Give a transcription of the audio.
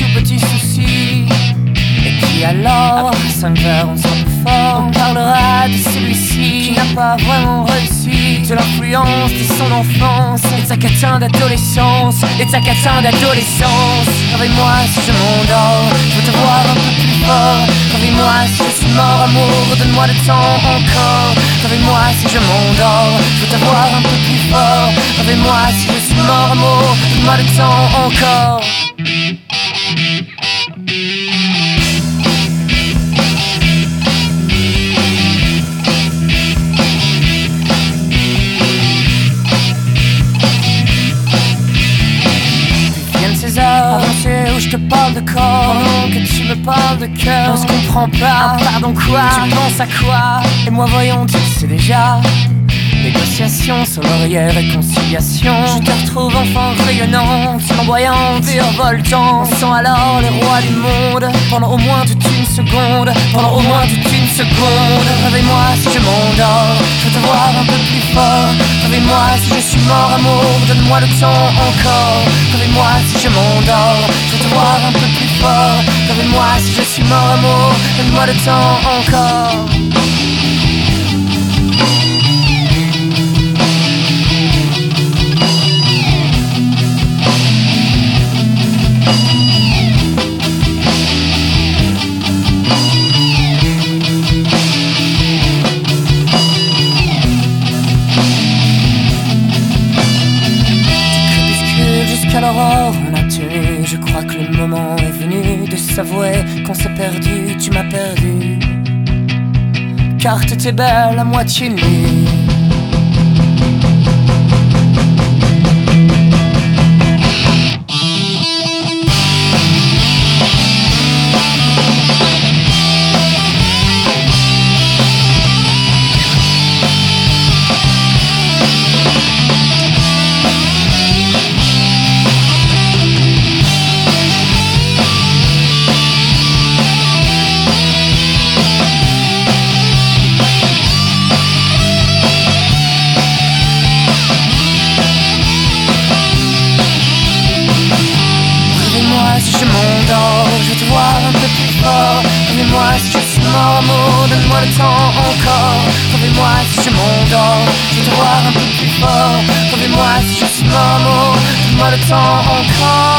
petit souci. Et puis alors, après 5 verres on sera plus fort. On parlera de celui-ci qui n'a pas vraiment réussi, de l'influence de son enfance et de sa catin d'adolescence, et de sa catin d'adolescence. Réveille-moi si je m'endors, je veux te voir un peu plus fort. Réveille-moi si je suis mort amour, donne-moi le temps encore. Réveille-moi si je m'endors, je veux te voir un peu plus fort. Réveille-moi si je suis mort amour, donne-moi le temps encore. Avancé où je te parle de corps, pendant que tu me parles de cœur. On se comprend pas, pardon quoi, tu penses à quoi? Et moi voyons, tu sais déjà. Négociation sur l'oreiller, réconciliation. Je te retrouve enfin rayonnante, flamboyante, virevoltante. On sent alors les rois du monde, pendant au moins toute une seconde, pendant au moins toute une seconde. Réveille-moi si je m'endors, je veux te voir un peu plus fort. Réveille-moi si je suis mort amour, donne-moi le temps encore. Réveille-moi si je m'endors, je veux te voir un peu plus fort. Réveille-moi si je suis mort amour, donne-moi le temps encore. Jusqu'à l'aurore on a tenu, je crois que le moment est venu de s'avouer qu'on s'est perdu, tu m'as perdu. Car t'étais belle à moitié nue. Je veux te voir un peu plus fort. Réveille-moi si je suis mort amour, donne-moi le temps encore. Réveille-moi si je m'endors, je veux te voir un peu plus fort. Réveille-moi si je suis mort amour, donne-moi le temps encore.